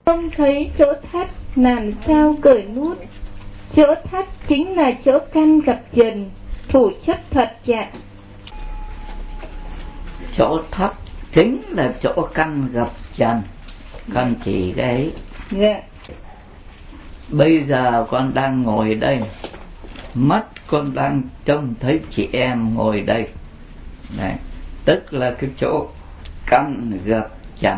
Không thấy chỗ thắt làm sao cởi nút. Chỗ thắt chính là chỗ căn gặp trần, thủ chấp thật chặt. Chỗ thắt chính là chỗ căn gặp trần. Con chỉ cái ấy. Dạ. Bây giờ con đang ngồi đây, mắt con đang trông thấy chị em ngồi đây. Đấy, tức là cái chỗ căn gặp trần.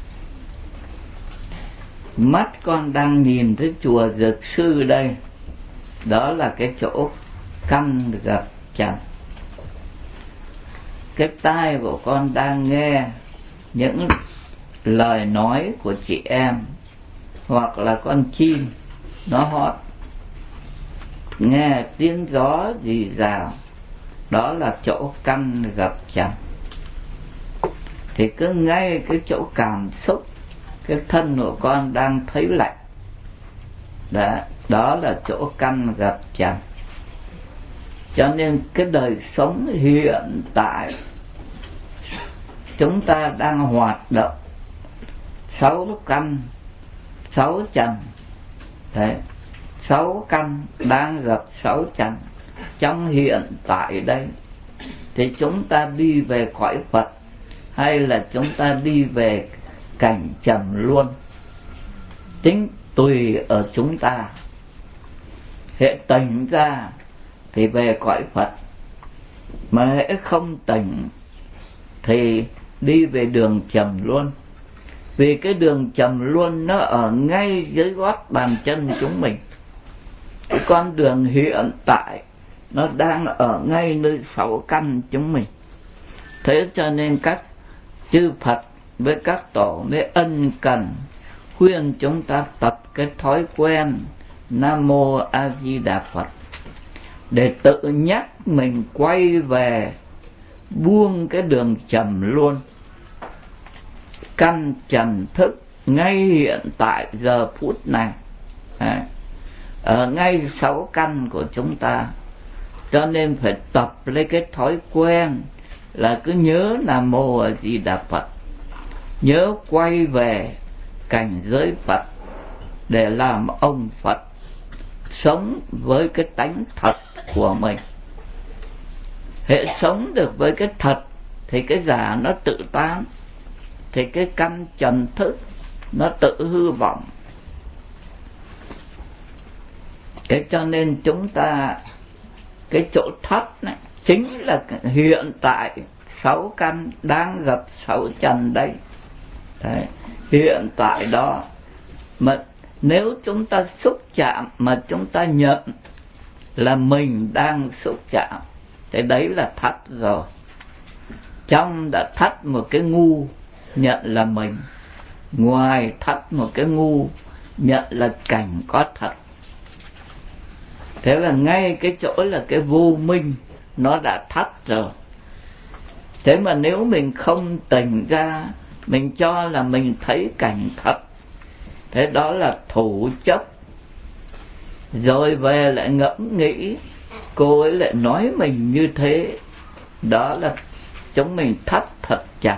Mắt con đang nhìn thấy chùa Dược Sư đây, đó là cái chỗ căn gặp trần. Cái tai của con đang nghe những lời nói của chị em, hoặc là con chim nó hót, nghe tiếng gió rì rào, đó là chỗ căn gặp trần. Thì cứ ngay cái chỗ cảm xúc, cái thân của con đang thấy lạnh, đó là chỗ căn gặp trần. Cho nên cái đời sống hiện tại chúng ta đang hoạt động 6 căn 6 trần. Đấy, 6 căn đang gặp 6 trần trong hiện tại đây. Thì chúng ta đi về cõi Phật hay là chúng ta đi về cảnh trầm luân, tính tùy ở chúng ta. Hễ tỉnh ra thì về cõi Phật, mà hễ không tỉnh thì đi về đường trầm luân. Vì cái đường trầm luân nó ở ngay dưới gót bàn chân chúng mình. Cái con đường hiện tại nó đang ở ngay nơi 6 căn chúng mình. Thế cho nên các chư Phật với các tổ mới ân cần khuyên chúng ta tập cái thói quen Nam Mô A Di Đà Phật, để tự nhắc mình quay về buông cái đường trầm luân, căn trần thức ngay hiện tại giờ phút này, ở ngay 6 căn của chúng ta. Cho nên phải tập lấy cái thói quen là cứ nhớ Nam Mô A Di Đà Phật, nhớ quay về cảnh giới Phật để làm ông Phật, sống với cái tánh thật của mình. Hệ sống được với cái thật thì cái giả nó tự tán, thì cái căn trần thức nó tự hư vọng. Thế cho nên chúng ta cái chỗ thấp này chính là hiện tại 6 căn đang gặp 6 trần đây. Đấy, hiện tại đó mà nếu chúng ta xúc chạm mà chúng ta nhận là mình đang xúc chạm, thì đấy là thắt rồi. Trong đã thắt một cái ngu nhận là mình, ngoài thắt một cái ngu nhận là cảnh có thật. Thế là ngay cái chỗ là cái vô minh nó đã thắt rồi. Thế mà nếu mình không tỉnh ra, mình cho là mình thấy cảnh thật, thế đó là thủ chấp. Rồi về lại ngẫm nghĩ, cô ấy lại nói mình như thế, đó là chúng mình thắt thật chặt.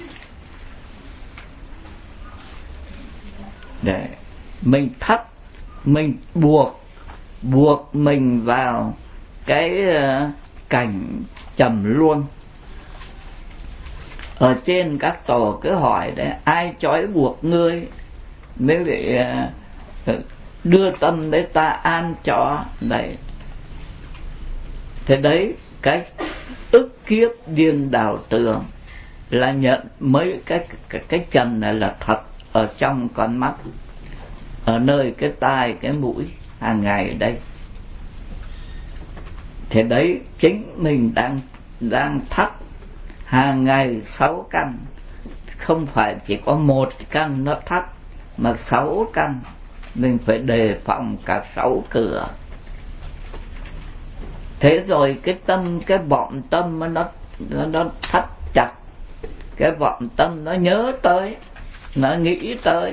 Để mình thắt, mình buộc mình vào cái cảnh trầm luân. Ở trên các tổ cứ hỏi đấy, ai trói buộc ngươi? Nếu để đưa tâm để ta an cho đấy. Thế đấy, cái ức kiếp điên đảo tường là nhận mấy cái trần này là thật ở trong con mắt, ở nơi cái tai, cái mũi hàng ngày đây. Thế đấy chính mình đang thắt hàng ngày 6 căn, không phải chỉ có 1 căn nó thắt, mà 6 căn. Mình phải đề phòng cả 6 cửa. Thế rồi cái tâm, cái vọng tâm nó thắt chặt. Cái vọng tâm nó nhớ tới, nó nghĩ tới,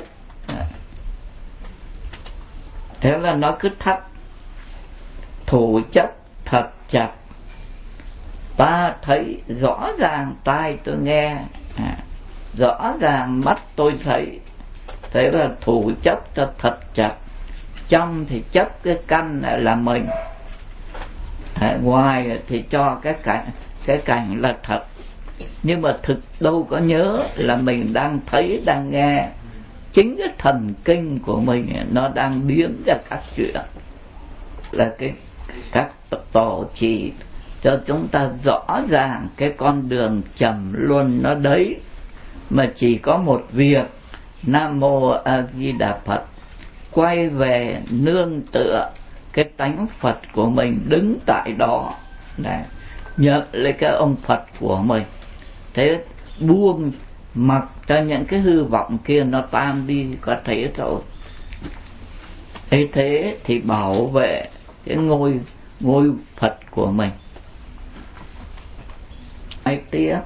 thế là nó cứ thắt. Thủ chấp thật chặt. Ta thấy rõ ràng, tai tôi nghe, rõ ràng mắt tôi thấy, thế là thủ chấp cho thật chặt. Trong thì chấp cái căn này là mình, ngoài thì cho cái cảnh là thật, nhưng mà thực đâu có nhớ là mình đang thấy đang nghe. Chính cái thần kinh của mình nó đang biến ra các chuyện, là các tổ chỉ cho chúng ta rõ ràng cái con đường trầm luân nó đấy. Mà chỉ có một việc, Nam Mô A Di Đà Phật, quay về nương tựa cái tánh Phật của mình đứng tại đó, này, nhận lấy cái ông Phật của mình. Thế buông mặc cho những cái hư vọng kia nó tan đi, có thế thôi. Thế thì bảo vệ cái ngôi Phật của mình. Ấy tiếp,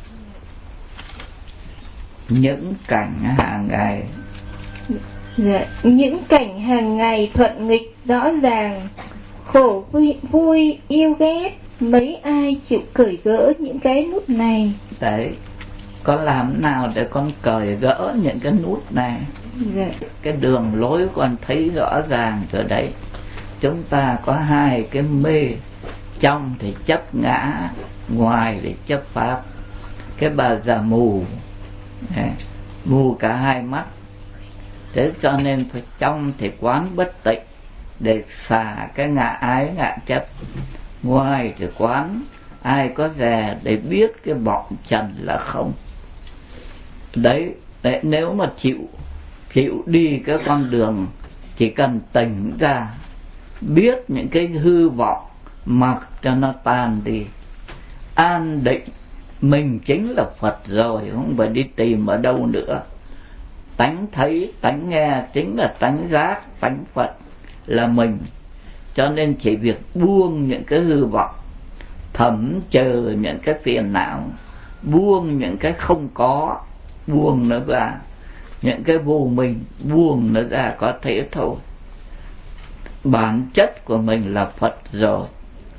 những cảnh hàng ngày. Dạ, những cảnh hàng ngày thuận nghịch rõ ràng, khổ vui yêu ghét, mấy ai chịu cởi gỡ những cái nút này. Đấy, con làm nào để con cởi gỡ những cái nút này? Dạ. Cái đường lối con thấy rõ ràng rồi đấy. Chúng ta có hai cái mê, trong thì chấp ngã, ngoài thì chấp pháp. Cái bà già mù, mù cả hai mắt. Thế cho nên phải trong thì quán bất tịnh để xả cái ngã ái ngã chấp, ngoài thì quán ai có dè để biết cái vọng trần là không. Đấy, nếu mà chịu đi cái con đường, chỉ cần tỉnh ra biết những cái hư vọng, mặc cho nó tan đi, an định. Mình chính là Phật rồi, không phải đi tìm ở đâu nữa. Tánh thấy, tánh nghe chính là tánh giác, tánh Phật là mình. Cho nên chỉ việc buông những cái hư vọng, thẩm chờ những cái phiền não, buông những cái không có, buông nó ra, những cái vô mình, buông nó ra, có thế thôi. Bản chất của mình là Phật rồi.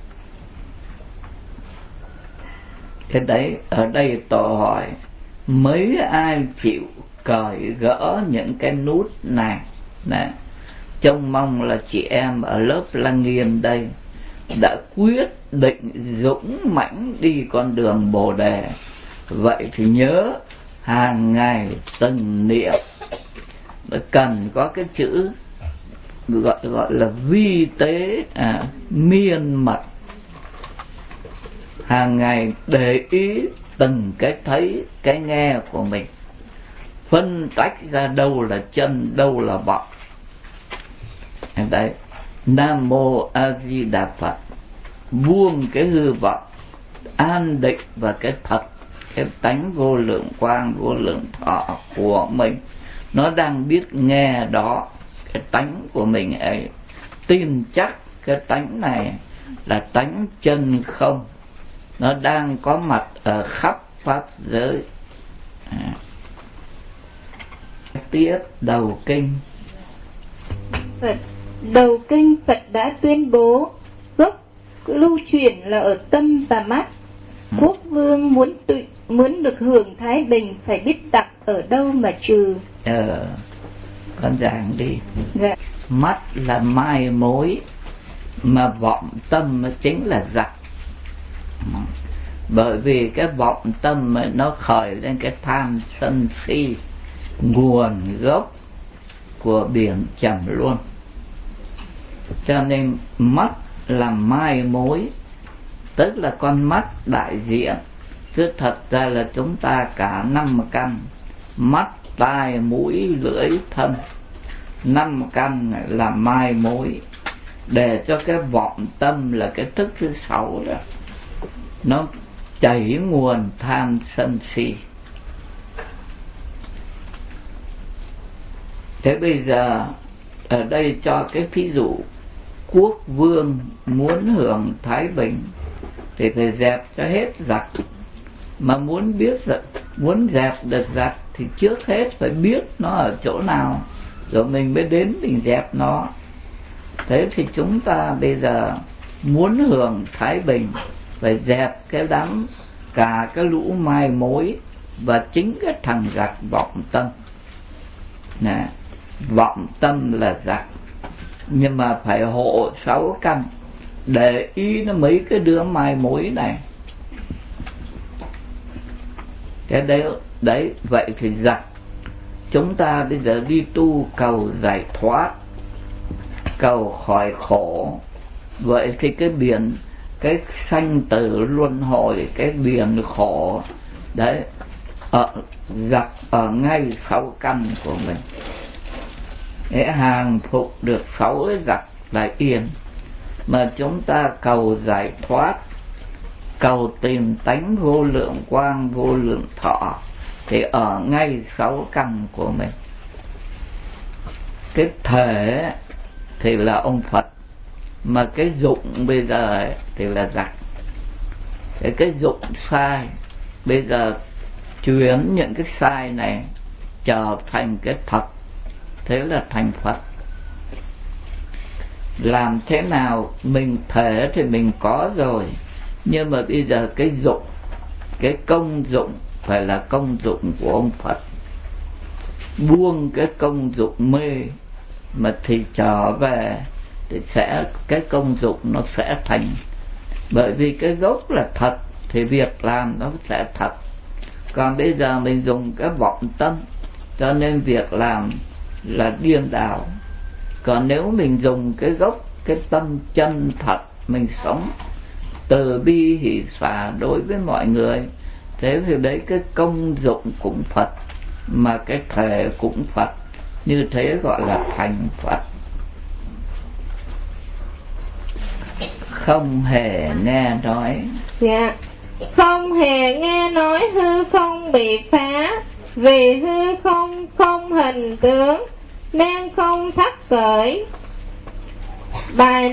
Thế đấy, ở đây tôi hỏi, mấy ai chịu cởi gỡ những cái nút này nè? Trông mong là chị em ở lớp Lăng Nghiêm đây đã quyết định dũng mãnh đi con đường Bồ Đề. Vậy thì nhớ hàng ngày từng niệm, cần có cái chữ gọi là vi tế, miên mật. Hàng ngày để ý từng cái thấy, cái nghe của mình, phân tách ra đâu là chân, đâu là vọng. Đấy, Nam Mô A Di Đà Phật, buông cái hư vọng, an định vào cái thật, cái tánh vô lượng quang, vô lượng thọ của mình. Nó đang biết nghe đó, cái tánh của mình ấy, tin chắc cái tánh này là tánh chân không, nó đang có mặt ở khắp pháp giới. Tiếp đầu kinh. Đầu kinh Phật đã tuyên bố gốc lưu truyền là ở tâm và mắt. Quốc vương muốn được hưởng thái bình phải biết đặt ở đâu mà trừ. Con giảng đi. Dạ. Mắt là mai mối, mà vọng tâm chính là giặc. Bởi vì cái vọng tâm nó khởi lên cái tham sân si, nguồn gốc của biển trầm luân. Cho nên mắt là mai mối, tức là con mắt đại diện. Chứ thật ra là chúng ta cả 5 căn: mắt, tai, mũi, lưỡi, thân. 5 căn là mai mối, để cho cái vọng tâm là cái thức thứ 6 đó, nó chảy nguồn tham sân si. Thế bây giờ ở đây cho cái ví dụ, quốc vương muốn hưởng thái bình thì phải dẹp cho hết giặc. Mà muốn biết rồi, muốn dẹp được giặc thì trước hết phải biết nó ở chỗ nào, rồi mình mới đến mình dẹp nó. Thế thì chúng ta bây giờ muốn hưởng thái bình phải dẹp cái đám, cả cái lũ mai mối và chính cái thằng giặc vọng tâm. nè, vọng tâm là giặc, nhưng mà phải hộ 6 căn, để ý nó mấy cái đứa mai mối này. Cái đấy vậy thì giặc. Chúng ta bây giờ đi tu cầu giải thoát, cầu khỏi khổ. Vậy thì cái biển, cái sanh tử luân hồi, cái biển khổ đấy, giặc ở ngay 6 căn của mình. Để hàng phục được 6 cái giặc là yên. Mà chúng ta cầu giải thoát, cầu tìm tánh vô lượng quang vô lượng thọ, thì ở ngay 6 căn của mình. Cái thể thì là ông Phật, mà cái dụng bây giờ thì là giặc. Cái dụng sai, bây giờ chuyển những cái sai này trở thành cái thật, thế là thành Phật. Làm thế nào? Mình thể thì mình có rồi, nhưng mà bây giờ cái dụng, cái công dụng phải là công dụng của ông Phật. Buông cái công dụng mê mà thì trở về thì cái công dụng nó sẽ thành. Bởi vì cái gốc là thật thì việc làm nó sẽ thật. Còn bây giờ mình dùng cái vọng tâm, cho nên việc làm là điên đảo. Còn nếu mình dùng cái gốc, cái tâm chân thật, mình sống từ bi hỷ xả đối với mọi người, thế thì đấy cái công dụng cũng Phật, mà cái thể cũng Phật. Như thế gọi là thành Phật. Không hề nghe nói. Dạ. Không hề nghe nói hư không bị phá, vì hư không không hình tướng, nên không thắt khởi. Bài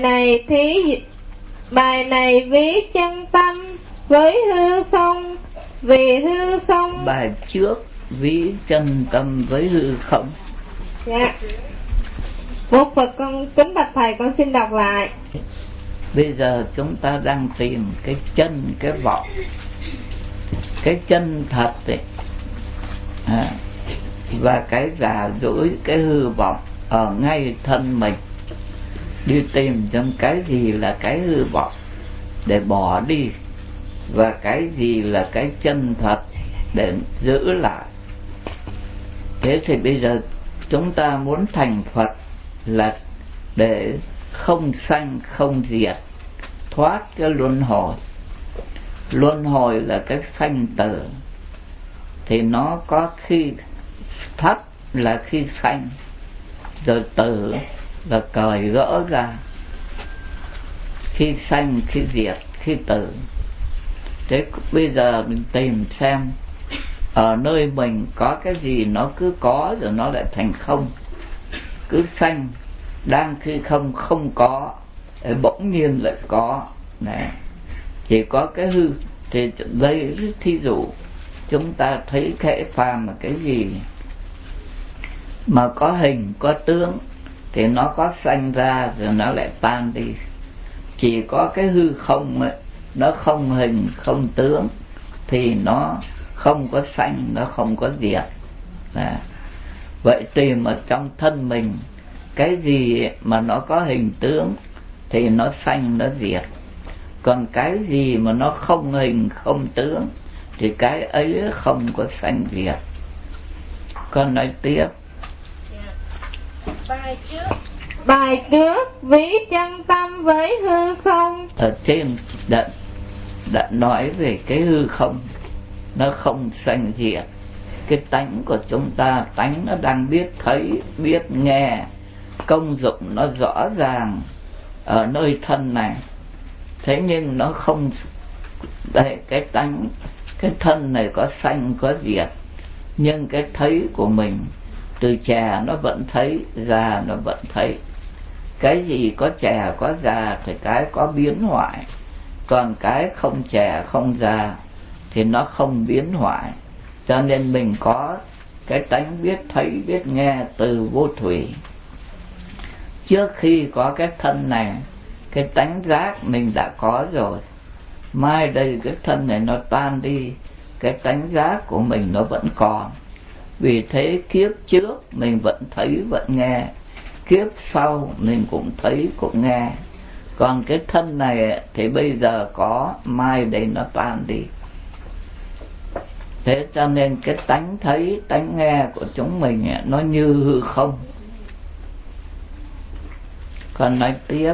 này ví chân tâm với hư không, vì hư không. Bài trước ví chân tâm với hư không. Dạ. Một Phật con kính bạch thầy, con xin đọc lại. Bây giờ chúng ta đang tìm cái chân, cái vọng, cái chân thật ấy, và cái giả dối, cái hư vọng ở ngay thân mình. Đi tìm trong cái gì là cái hư vọng để bỏ đi, và cái gì là cái chân thật để giữ lại. Thế thì bây giờ chúng ta muốn thành Phật là để không sanh không diệt, thoát cái luân hồi. Luân hồi là cái sanh tử, thì nó có khi thất là khi sanh, rồi tử là cởi gỡ ra, khi sanh, khi diệt, khi tử. Thế bây giờ mình tìm xem ở nơi mình có cái gì nó cứ có rồi nó lại thành không, cứ sanh, đang khi không có, bỗng nhiên lại có này. Chỉ có cái hư. Thì đây thí dụ chúng ta thấy khẽ phàm là cái gì mà có hình có tướng thì nó có sanh ra rồi nó lại tan đi. Chỉ có cái hư không ấy, nó không hình không tướng thì nó không có sanh, nó không có diệt. Vậy tìm ở trong thân mình cái gì mà nó có hình tướng thì nó sanh nó diệt. Còn cái gì mà nó không hình không tướng thì cái ấy không có sanh diệt. Con nói tiếp. Bài trước ví chân tâm với hư không. Ở trên đã nói về cái hư không, nó không sanh diệt. Cái tánh của chúng ta, tánh nó đang biết thấy, biết nghe, công dụng nó rõ ràng ở nơi thân này. Thế nhưng nó không, đây, cái tánh, cái thân này có sanh có diệt, nhưng cái thấy của mình từ già nó vẫn thấy, già nó vẫn thấy. Cái gì có già có già thì cái có biến hoại, còn cái không già không già thì nó không biến hoại. Cho nên mình có cái tánh biết thấy biết nghe từ vô thủy. Trước khi có cái thân này, cái tánh giác mình đã có rồi. Mai đây cái thân này nó tan đi, cái tánh giác của mình nó vẫn còn. Vì thế kiếp trước mình vẫn thấy vẫn nghe, kiếp sau mình cũng thấy cũng nghe. Còn cái thân này thì bây giờ có, mai đây nó tan đi. Thế cho nên cái tánh thấy, tánh nghe của chúng mình nó như hư không. Còn nói tiếp.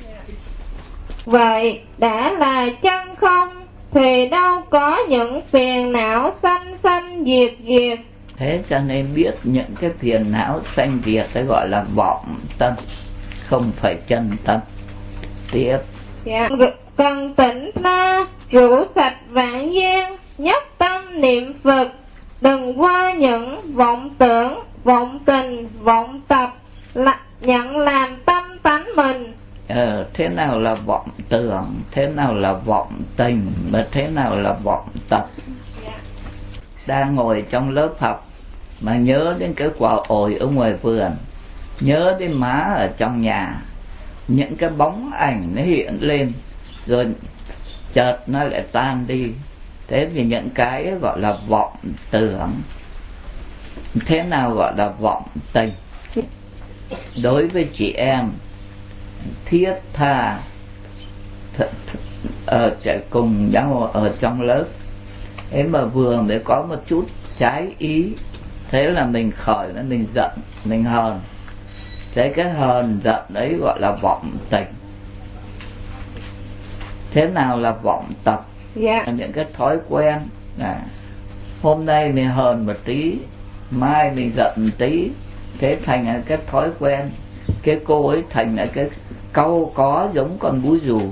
Vậy đã là chân không thì đâu có những phiền não sanh sanh diệt diệt. Thế cho nên biết những cái phiền não sanh diệt phải gọi là vọng tâm, không phải chân tâm. Tiếp. Cần tỉnh ra, rủ sạch vạn duyên, nhất tâm niệm Phật, đừng qua những vọng tưởng, vọng tình, vọng tập, nhận làm tâm tánh mình. Thế nào là vọng tưởng, thế nào là vọng tình, mà thế nào là vọng tập? Đang ngồi trong lớp học mà nhớ đến cái quả ổi ở ngoài vườn, nhớ đến má ở trong nhà, những cái bóng ảnh nó hiện lên rồi chợt nó lại tan đi. Thế thì những cái gọi là vọng tưởng. Thế nào gọi là vọng tình? Đối với chị em thiết tha ở cùng nhau ở trong lớp, thế mà vừa mới có một chút trái ý, thế là mình khởi lên, mình giận, mình hờn. Thế cái hờn giận đấy gọi là vọng tình. Thế nào là vọng tập? Những cái thói quen hôm nay mình hờn một tí, mai mình giận một tí, thế thành cái thói quen. Cái cô ấy thành cái cau có giống con búi rù.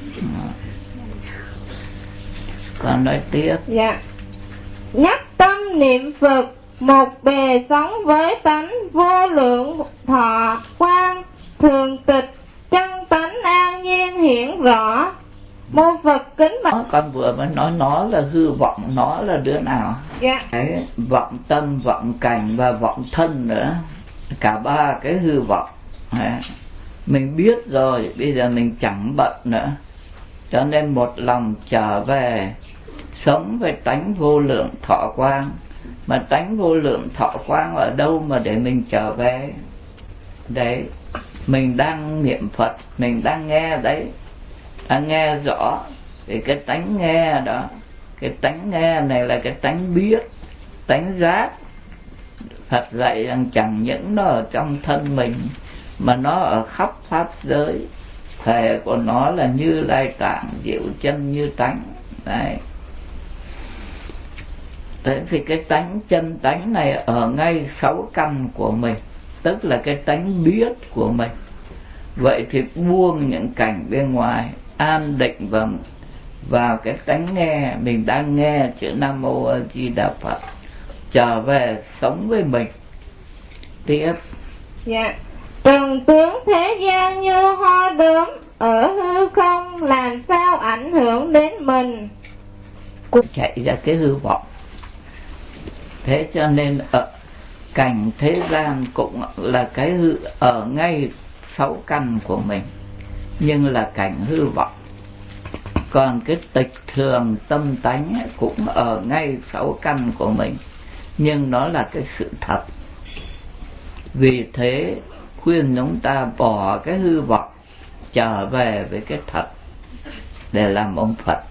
Còn nói tiếp. Nhắc tâm niệm Phật, một bề sống với tánh vô lượng thọ quang, thường tịch chân tánh an nhiên hiển rõ. Mô Phật kính bạch. Con vừa mới nói nó là hư vọng, nó là đứa nào? Đấy, vọng tâm, vọng cảnh và vọng thân nữa, cả ba cái hư vọng. Mình biết rồi, bây giờ mình chẳng bận nữa, cho nên một lòng trở về sống với tánh vô lượng thọ quang. Mà tánh vô lượng thọ quang ở đâu mà để mình trở về? Đấy, mình đang niệm Phật, mình đang nghe đấy, nghe rõ. Thì cái tánh nghe đó, cái tánh nghe này là cái tánh biết, tánh giác. Phật dạy rằng chẳng những nó ở trong thân mình mà nó ở khắp pháp giới. Thể của nó là Như Lai Tạng, diệu chân như tánh. Đấy. Thế thì cái tánh chân tánh này ở ngay sáu căn của mình, tức là cái tánh biết của mình. Vậy thì buông những cảnh bên ngoài, an định vào cái tánh nghe. Mình đang nghe chữ Nam Mô A Di Đà Phật, trở về sống với mình. Tiếp. Trần tướng thế gian như hoa đốm, ở hư không làm sao ảnh hưởng đến mình. Cũng chạy ra cái hư vọng. Thế cho nên ở cảnh thế gian cũng là cái hư, ở ngay sáu căn của mình, nhưng là cảnh hư vọng. Còn cái tịch thường tâm tánh cũng ở ngay sáu căn của mình, nhưng nó là cái sự thật. Vì thế khuyên chúng ta bỏ cái hư vọng, trở về với cái thật để làm ông Phật.